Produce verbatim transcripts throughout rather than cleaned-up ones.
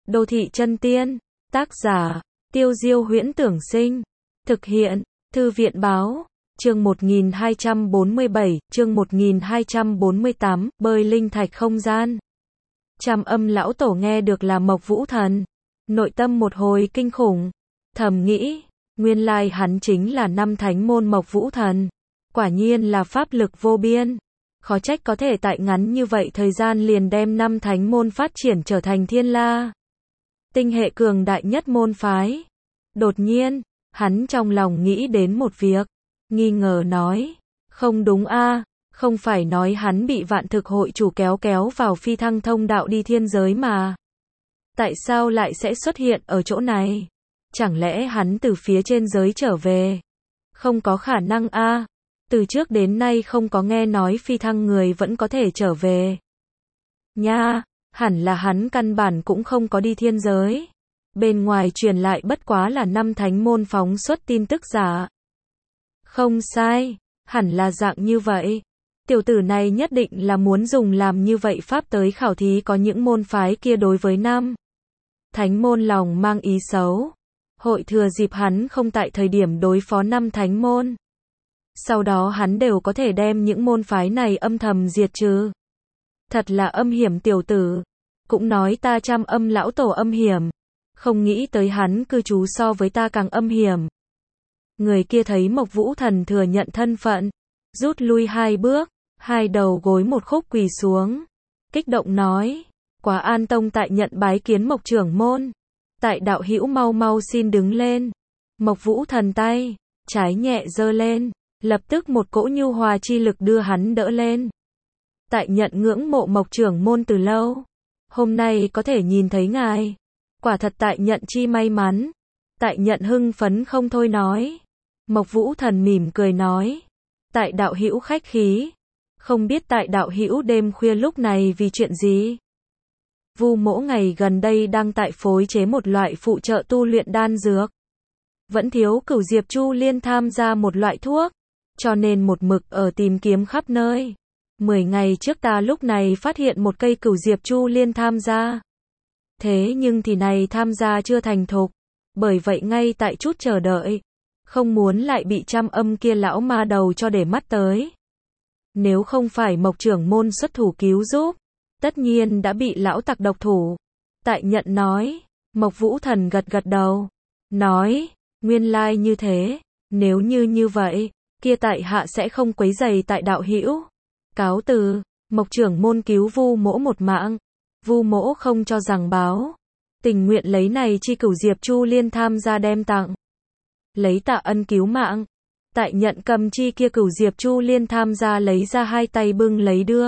Đô thị chân tiên, tác giả, Tiêu Diêu Huyễn Tưởng Sinh, thực hiện, Thư viện Báo, chương một nghìn hai trăm bốn mươi bảy, chương một nghìn hai trăm bốn mươi tám, bơi linh thạch không gian. Trảm Âm lão tổ nghe được là Mộc Vũ Thần, nội tâm một hồi kinh khủng, thầm nghĩ, nguyên lai hắn chính là năm thánh môn Mộc Vũ Thần, quả nhiên là pháp lực vô biên, khó trách có thể tại ngắn như vậy thời gian liền đem năm thánh môn phát triển trở thành Thiên La tinh hệ cường đại nhất môn phái. Đột nhiên, hắn trong lòng nghĩ đến một việc, nghi ngờ nói, không đúng a, không phải nói hắn bị Vạn Thực hội chủ kéo kéo vào phi thăng thông đạo đi thiên giới mà. Tại sao lại sẽ xuất hiện ở chỗ này? Chẳng lẽ hắn từ phía trên giới trở về? Không có khả năng a, từ trước đến nay không có nghe nói phi thăng người vẫn có thể trở về. Nha, hẳn là hắn căn bản cũng không có đi thiên giới. Bên ngoài truyền lại bất quá là năm thánh môn phóng xuất tin tức giả. Không sai, hẳn là dạng như vậy. Tiểu tử này nhất định là muốn dùng làm như vậy pháp tới khảo thí có những môn phái kia đối với năm thánh môn lòng mang ý xấu. Hội thừa dịp hắn không tại thời điểm đối phó năm thánh môn. Sau đó hắn đều có thể đem những môn phái này âm thầm diệt trừ. Thật là âm hiểm tiểu tử. Cũng nói ta Trảm Âm lão tổ âm hiểm. Không nghĩ tới hắn cư trú so với ta càng âm hiểm. Người kia thấy Mộc Vũ Thần thừa nhận thân phận, rút lui hai bước, hai đầu gối một khúc quỳ xuống, kích động nói, Quá An Tông tại nhận bái kiến Mộc trưởng môn. Tại đạo hữu mau mau xin đứng lên. Mộc Vũ Thần tay trái nhẹ giơ lên, lập tức một cỗ nhu hòa chi lực đưa hắn đỡ lên. Tại nhận ngưỡng mộ Mộc trưởng môn từ lâu, hôm nay có thể nhìn thấy ngài, quả thật tại nhận chi may mắn. Tại nhận hưng phấn không thôi nói. Mộc Vũ Thần mỉm cười nói, tại đạo hữu khách khí, không biết tại đạo hữu đêm khuya lúc này vì chuyện gì? Vu Mỗ ngày gần đây đang tại phối chế một loại phụ trợ tu luyện đan dược. Vẫn thiếu Cửu Diệp Chu Liên tham gia một loại thuốc, cho nên một mực ở tìm kiếm khắp nơi. Mười ngày trước ta lúc này phát hiện một cây Cửu Diệp Chu Liên tham gia. Thế nhưng thì này tham gia chưa thành thục, bởi vậy ngay tại chút chờ đợi, không muốn lại bị Trảm Âm kia lão ma đầu cho để mắt tới. Nếu không phải Mộc trưởng môn xuất thủ cứu giúp, tất nhiên đã bị lão tặc độc thủ. Tại nhận nói, Mộc Vũ Thần gật gật đầu, nói, nguyên lai như thế, nếu như như vậy, kia tại hạ sẽ không quấy rầy tại đạo hữu. Cáo từ, Mộc trưởng môn cứu Vu Mỗ một mạng, Vu Mỗ không cho rằng báo, tình nguyện lấy này chi Cửu Diệp Chu Liên tham gia đem tặng. Lấy tạ ân cứu mạng. Tại nhận cầm chi kia Cửu Diệp Chu Liên tham gia lấy ra hai tay bưng lấy đưa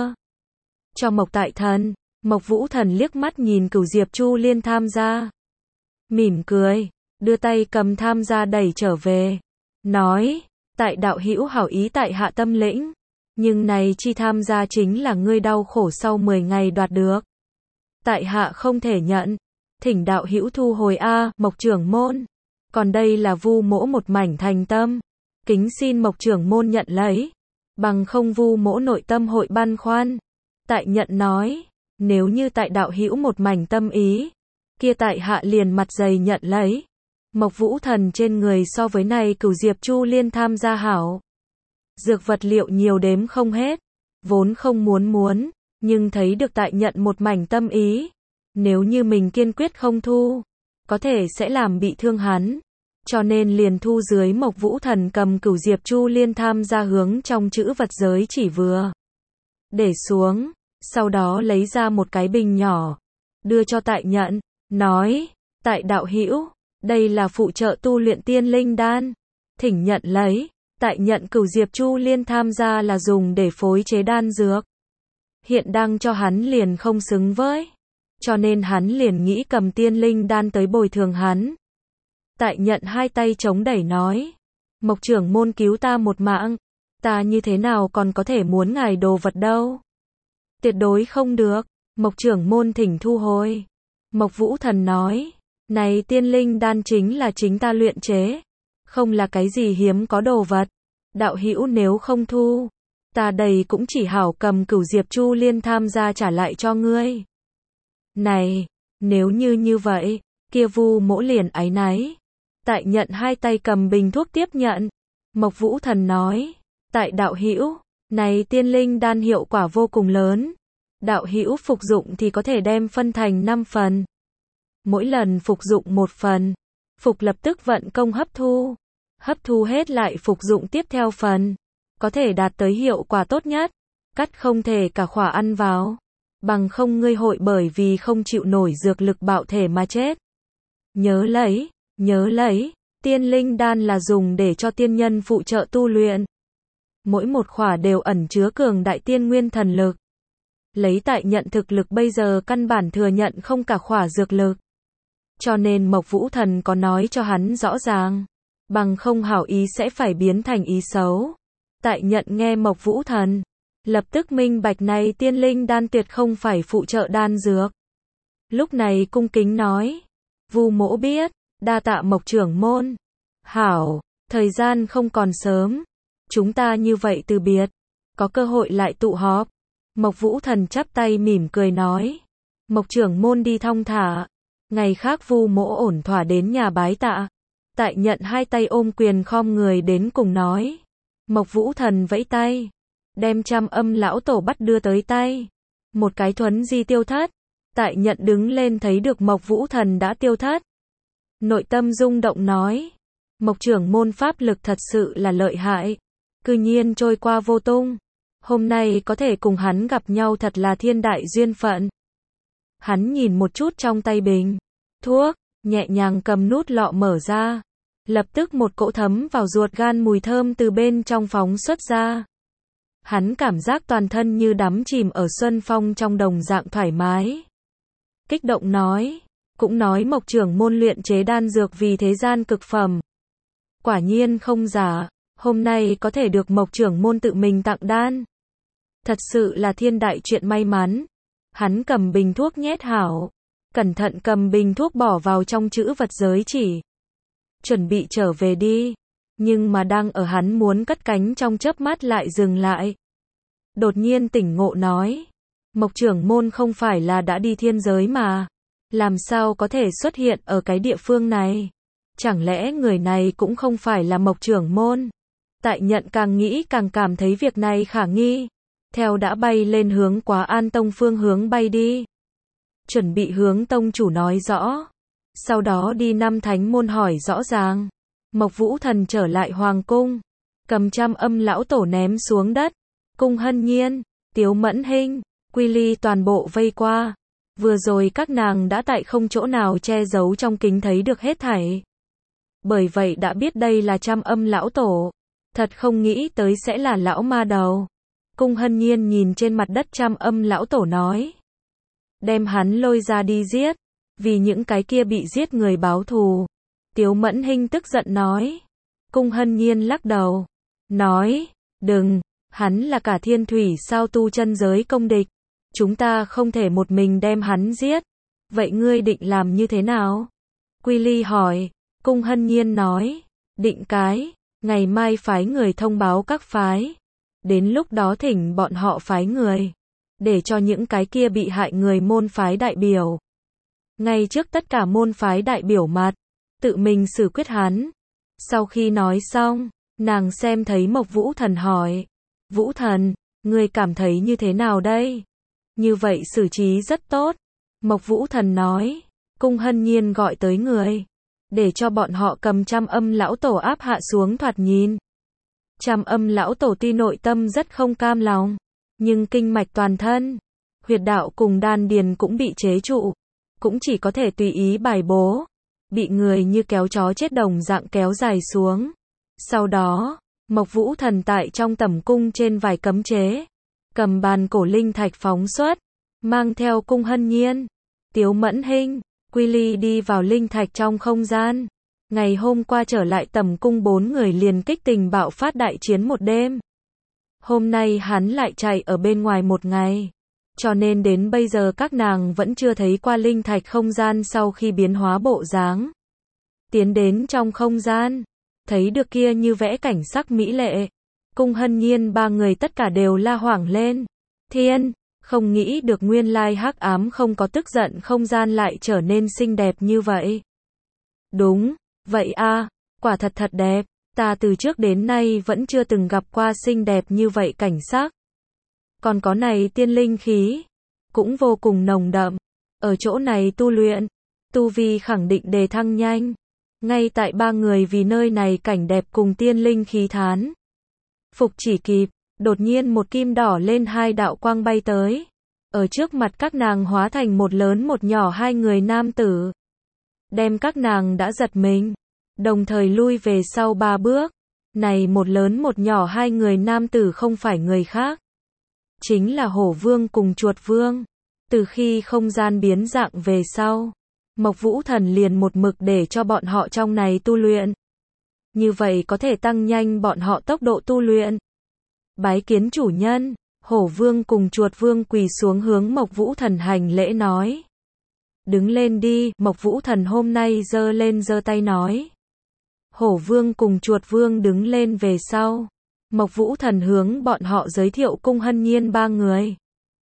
cho Mộc Tại Thần. Mộc Vũ Thần liếc mắt nhìn Cửu Diệp Chu Liên tham gia, mỉm cười, đưa tay cầm tham gia đẩy trở về, nói, tại đạo hữu hảo ý tại hạ tâm lĩnh, nhưng này chi tham gia chính là ngươi đau khổ sau mười ngày đoạt được. Tại hạ không thể nhận, thỉnh đạo hữu thu hồi a, Mộc trưởng môn. Còn đây là Vu Mỗ một mảnh thành tâm, kính xin Mộc trưởng môn nhận lấy, bằng không Vu Mỗ nội tâm hội băn khoăn. Tại nhận nói, nếu như tại đạo hữu một mảnh tâm ý, kia tại hạ liền mặt dày nhận lấy. Mộc Vũ Thần trên người so với này Cửu Diệp Chu Liên tham gia hảo. Dược vật liệu nhiều đếm không hết, vốn không muốn muốn, nhưng thấy được tại nhận một mảnh tâm ý. Nếu như mình kiên quyết không thu, có thể sẽ làm bị thương hắn. Cho nên liền thu dưới. Mộc Vũ Thần cầm Cửu Diệp Chu Liên tham gia hướng trong chữ vật giới chỉ vừa để xuống, sau đó lấy ra một cái bình nhỏ, đưa cho tại nhận, nói, tại đạo hữu, đây là phụ trợ tu luyện tiên linh đan, thỉnh nhận lấy. Tại nhận Cửu Diệp Chu Liên tham gia là dùng để phối chế đan dược, hiện đang cho hắn liền không xứng với, cho nên hắn liền nghĩ cầm tiên linh đan tới bồi thường hắn. Tại nhận hai tay chống đẩy nói, Mộc trưởng môn cứu ta một mạng, ta như thế nào còn có thể muốn ngài đồ vật đâu. Tuyệt đối không được, Mộc trưởng môn thỉnh thu hồi. Mộc Vũ Thần nói, này tiên linh đan chính là chính ta luyện chế, không là cái gì hiếm có đồ vật. Đạo hữu nếu không thu, ta đây cũng chỉ hảo cầm Cửu Diệp Chu Liên tham gia trả lại cho ngươi. Này, Nếu như như vậy, kia Vu Mỗ liền áy náy. Tại Nhận hai tay cầm bình thuốc tiếp nhận. Mộc Vũ Thần nói, tại đạo hữu, này tiên linh đan hiệu quả vô cùng lớn. Đạo hữu phục dụng thì có thể đem phân thành năm phần. Mỗi lần phục dụng một phần, phục lập tức vận công hấp thu. Hấp thu hết lại phục dụng tiếp theo phần, có thể đạt tới hiệu quả tốt nhất. Cắt không thể cả khỏa ăn vào, bằng không ngươi hội bởi vì không chịu nổi dược lực bạo thể mà chết. Nhớ lấy, nhớ lấy, tiên linh đan là dùng để cho tiên nhân phụ trợ tu luyện. Mỗi một khỏa đều ẩn chứa cường đại tiên nguyên thần lực. Lấy tại Nhận thực lực bây giờ căn bản thừa nhận không cả khỏa dược lực. Cho nên Mộc Vũ Thần có nói cho hắn rõ ràng, bằng không hảo ý sẽ phải biến thành ý xấu. Tại Nhận nghe Mộc Vũ Thần, lập tức minh bạch này tiên linh đan tuyệt không phải phụ trợ đan dược. Lúc này cung kính nói, Vu Mỗ biết, đa tạ Mộc trưởng môn. Hảo, thời gian không còn sớm, chúng ta như vậy từ biệt, có cơ hội lại tụ họp. Mộc Vũ Thần chắp tay mỉm cười nói, Mộc trưởng môn đi thong thả, ngày khác Vu Mỗ ổn thỏa đến nhà bái tạ. Tại Nhận hai tay ôm quyền khom người đến cùng nói. Mộc Vũ Thần vẫy tay, đem Trăm Âm lão tổ bắt đưa tới tay. Một cái thuấn di tiêu thất. Tại Nhận đứng lên thấy được Mộc Vũ Thần đã tiêu thất. Nội tâm rung động nói, Mộc trưởng môn pháp lực thật sự là lợi hại, cư nhiên trôi qua vô tung. Hôm nay có thể cùng hắn gặp nhau thật là thiên đại duyên phận. Hắn nhìn một chút trong tay bình thuốc, nhẹ nhàng cầm nút lọ mở ra. Lập tức một cỗ thấm vào ruột gan mùi thơm từ bên trong phóng xuất ra. Hắn cảm giác toàn thân như đắm chìm ở xuân phong trong đồng dạng thoải mái. Kích động nói, cũng nói Mộc trưởng môn luyện chế đan dược vì thế gian cực phẩm. Quả nhiên không giả, hôm nay có thể được Mộc trưởng môn tự mình tặng đan. Thật sự là thiên đại chuyện may mắn. Hắn cầm bình thuốc nhét hảo, cẩn thận cầm bình thuốc bỏ vào trong chữ vật giới chỉ. Chuẩn bị trở về đi, nhưng mà đang ở hắn muốn cất cánh trong chớp mắt lại dừng lại. Đột nhiên tỉnh ngộ nói, Mộc trưởng môn không phải là đã đi thiên giới mà, làm sao có thể xuất hiện ở cái địa phương này? Chẳng lẽ người này cũng không phải là Mộc trưởng môn? Tại Nhận càng nghĩ càng cảm thấy việc này khả nghi, theo đã bay lên hướng Quá An Tông phương hướng bay đi. Chuẩn bị hướng tông chủ nói rõ, sau đó đi năm thánh môn hỏi rõ ràng. Mộc Vũ Thần trở lại hoàng cung, cầm Trăm Âm lão tổ ném xuống đất. Cung Hân Nhiên, Tiếu Mẫn Hinh, Quy Ly toàn bộ vây qua. Vừa rồi các nàng đã tại không chỗ nào che giấu trong kính thấy được hết thảy. Bởi vậy đã biết đây là Trăm Âm lão tổ. Thật không nghĩ tới sẽ là lão ma đầu. Cung Hân Nhiên nhìn trên mặt đất Trăm Âm lão tổ nói, đem hắn lôi ra đi giết, vì những cái kia bị giết người báo thù. Tiếu Mẫn Hinh tức giận nói. Cung Hân Nhiên lắc đầu, nói, đừng, hắn là cả thiên thủy sao tu chân giới công địch, chúng ta không thể một mình đem hắn giết. Vậy ngươi định làm như thế nào? Quy Ly hỏi. Cung Hân Nhiên nói, định cái, ngày mai phái người thông báo các phái, đến lúc đó thỉnh bọn họ phái người, để cho những cái kia bị hại người môn phái đại biểu, ngay trước tất cả môn phái đại biểu mặt, tự mình xử quyết hắn. Sau khi nói xong, nàng xem thấy Mộc Vũ Thần hỏi, Vũ Thần, ngươi cảm thấy như thế nào đây? Như vậy xử trí rất tốt. Mộc Vũ Thần nói, Cung Hân Nhiên gọi tới người, để cho bọn họ cầm Trăm Âm lão tổ áp hạ xuống thoạt nhìn. Trăm Âm lão tổ tuy nội tâm rất không cam lòng, nhưng kinh mạch toàn thân, huyệt đạo cùng đan điền cũng bị chế trụ, cũng chỉ có thể tùy ý bài bố, bị người như kéo chó chết đồng dạng kéo dài xuống. Sau đó, Mộc Vũ Thần tại trong tẩm cung trên vài cấm chế, cầm bàn cổ linh thạch phóng xuất, mang theo Cung Hân Nhiên, Tiếu Mẫn Hinh, Quy Ly đi vào linh thạch trong không gian. Ngày hôm qua trở lại tẩm cung bốn người liền kích tình bạo phát đại chiến một đêm. Hôm nay hắn lại chạy ở bên ngoài một ngày, cho nên đến bây giờ các nàng vẫn chưa thấy qua linh thạch không gian sau khi biến hóa bộ dáng. Tiến đến trong không gian, thấy được kia như vẽ cảnh sắc mỹ lệ. Cung Hân Nhiên ba người tất cả đều la hoảng lên. Thiên, Không nghĩ được nguyên lai hắc ám không có tức giận không gian lại trở nên xinh đẹp như vậy. Đúng, vậy a, quả thật thật đẹp, ta từ trước đến nay vẫn chưa từng gặp qua xinh đẹp như vậy cảnh sắc. Còn có này tiên linh khí, cũng vô cùng nồng đậm, ở chỗ này tu luyện, tu vi khẳng định đề thăng nhanh. Ngay tại ba người vì nơi này cảnh đẹp cùng tiên linh khí thán phục chỉ kịp, đột nhiên một kim đỏ lên hai đạo quang bay tới. Ở trước mặt các nàng hóa thành một lớn một nhỏ hai người nam tử. Đem các nàng đã giật mình, đồng thời lui về sau ba bước. Này một lớn một nhỏ hai người nam tử không phải người khác. Chính là Hổ Vương cùng Chuột Vương. Từ khi không gian biến dạng về sau, Mộc Vũ Thần liền một mực để cho bọn họ trong này tu luyện. Như vậy có thể tăng nhanh bọn họ tốc độ tu luyện. Bái kiến chủ nhân, Hổ Vương cùng Chuột Vương quỳ xuống hướng Mộc Vũ Thần hành lễ nói. Đứng lên đi, Mộc Vũ Thần hôm nay giơ lên giơ tay nói. Hổ Vương cùng Chuột Vương đứng lên về sau. Mộc Vũ Thần hướng bọn họ giới thiệu Cung Hân Nhiên ba người.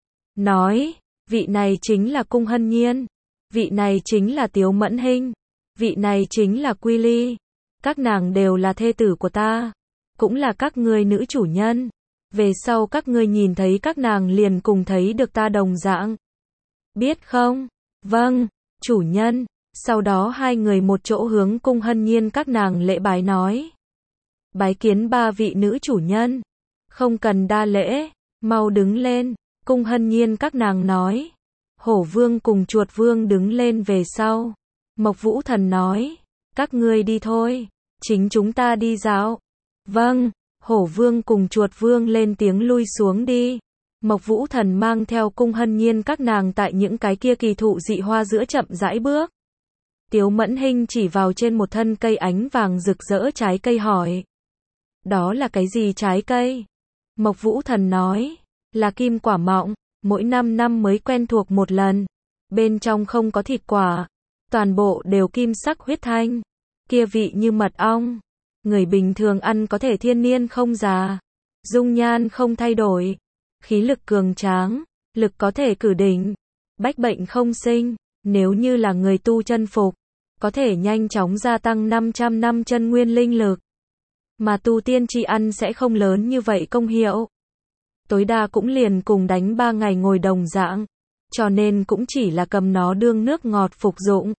Nói, vị này chính là Cung Hân Nhiên, vị này chính là Tiếu Mẫn Hinh, vị này chính là Quy Ly. Các nàng đều là thê tử của ta, cũng là các ngươi nữ chủ nhân. Về sau các ngươi nhìn thấy các nàng liền cùng thấy được ta đồng dạng. Biết không? Vâng, chủ nhân. Sau đó hai người một chỗ hướng Cung Hân Nhiên các nàng lễ bái nói. Bái kiến ba vị nữ chủ nhân. Không cần đa lễ, mau đứng lên. Cung Hân Nhiên các nàng nói. Hổ Vương cùng Chuột Vương đứng lên về sau. Mộc Vũ Thần nói. Các ngươi đi thôi, chính chúng ta đi dạo. Vâng, Hổ Vương cùng Chuột Vương lên tiếng lui xuống đi. Mộc Vũ Thần mang theo Cung Hân Nhiên các nàng tại những cái kia kỳ thụ dị hoa giữa chậm rãi bước. Tiếu Mẫn Hinh chỉ vào trên một thân cây ánh vàng rực rỡ trái cây hỏi. Đó là cái gì trái cây? Mộc Vũ Thần nói, là kim quả mọng, mỗi năm năm mới quen thuộc một lần. Bên trong không có thịt quả, toàn bộ đều kim sắc huyết thanh, kia vị như mật ong. Người bình thường ăn có thể thiên niên không già, dung nhan không thay đổi, khí lực cường tráng, lực có thể cử đỉnh, bách bệnh không sinh. Nếu như là người tu chân phục, có thể nhanh chóng gia tăng năm trăm năm chân nguyên linh lực. Mà tu tiên chi ăn sẽ không lớn như vậy công hiệu. Tối đa cũng liền cùng đánh ba ngày ngồi đồng dạng, cho nên cũng chỉ là cầm nó đương nước ngọt phục dụng.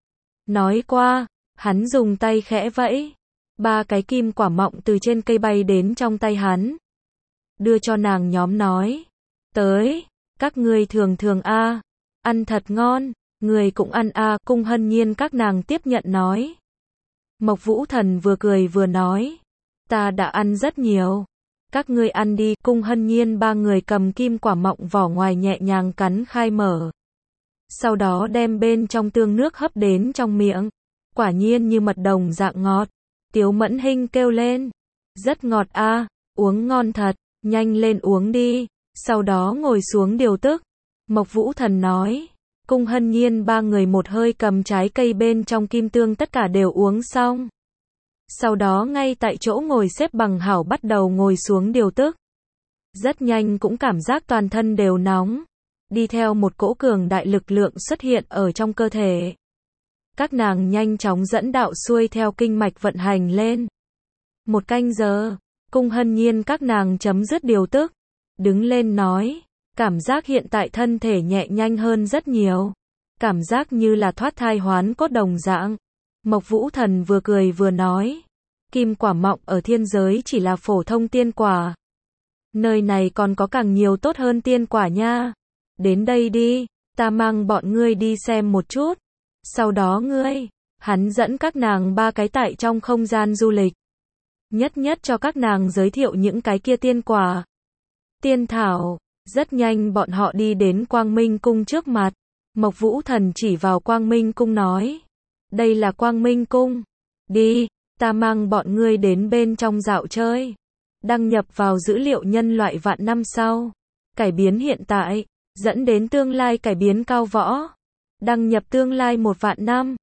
Nói qua, hắn dùng tay khẽ vẫy, ba cái kim quả mọng từ trên cây bay đến trong tay hắn. Đưa cho nàng nhóm nói, tới, các ngươi thường thường a, ăn thật ngon, người cũng ăn a. Cung Hân Nhiên các nàng tiếp nhận nói. Mộc Vũ Thần vừa cười vừa nói, ta đã ăn rất nhiều, các ngươi ăn đi. Cung Hân Nhiên ba người cầm kim quả mọng vỏ ngoài nhẹ nhàng cắn khai mở. Sau đó đem bên trong tương nước hấp đến trong miệng, quả nhiên như mật đồng dạng ngọt. Tiếu Mẫn Hinh kêu lên, rất ngọt a, uống ngon thật, nhanh lên uống đi, sau đó ngồi xuống điều tức. Mộc Vũ Thần nói, Cung Hân Nhiên ba người một hơi cầm trái cây bên trong kim tương tất cả đều uống xong. Sau đó ngay tại chỗ ngồi xếp bằng hảo bắt đầu ngồi xuống điều tức. Rất nhanh cũng cảm giác toàn thân đều nóng, đi theo một cỗ cường đại lực lượng xuất hiện ở trong cơ thể. Các nàng nhanh chóng dẫn đạo xuôi theo kinh mạch vận hành lên. Một canh giờ, Cung Hân Nhiên các nàng chấm dứt điều tức, đứng lên nói, cảm giác hiện tại thân thể nhẹ nhanh hơn rất nhiều, cảm giác như là thoát thai hoán cốt đồng dạng. Mộc Vũ Thần vừa cười vừa nói, kim quả mọng ở thiên giới chỉ là phổ thông tiên quả, nơi này còn có càng nhiều tốt hơn tiên quả nha. Đến đây đi, ta mang bọn ngươi đi xem một chút. Sau đó ngươi, hắn dẫn các nàng ba cái tại trong không gian du lịch, nhất nhất cho các nàng giới thiệu những cái kia tiên quả, tiên thảo. Rất nhanh bọn họ đi đến Quang Minh Cung trước mặt. Mộc Vũ Thần chỉ vào Quang Minh Cung nói, đây là Quang Minh Cung, đi, ta mang bọn ngươi đến bên trong dạo chơi. Đăng nhập vào dữ liệu nhân loại vạn năm sau, cải biến hiện tại, dẫn đến tương lai cải biến cao võ. Đăng nhập tương lai một vạn năm.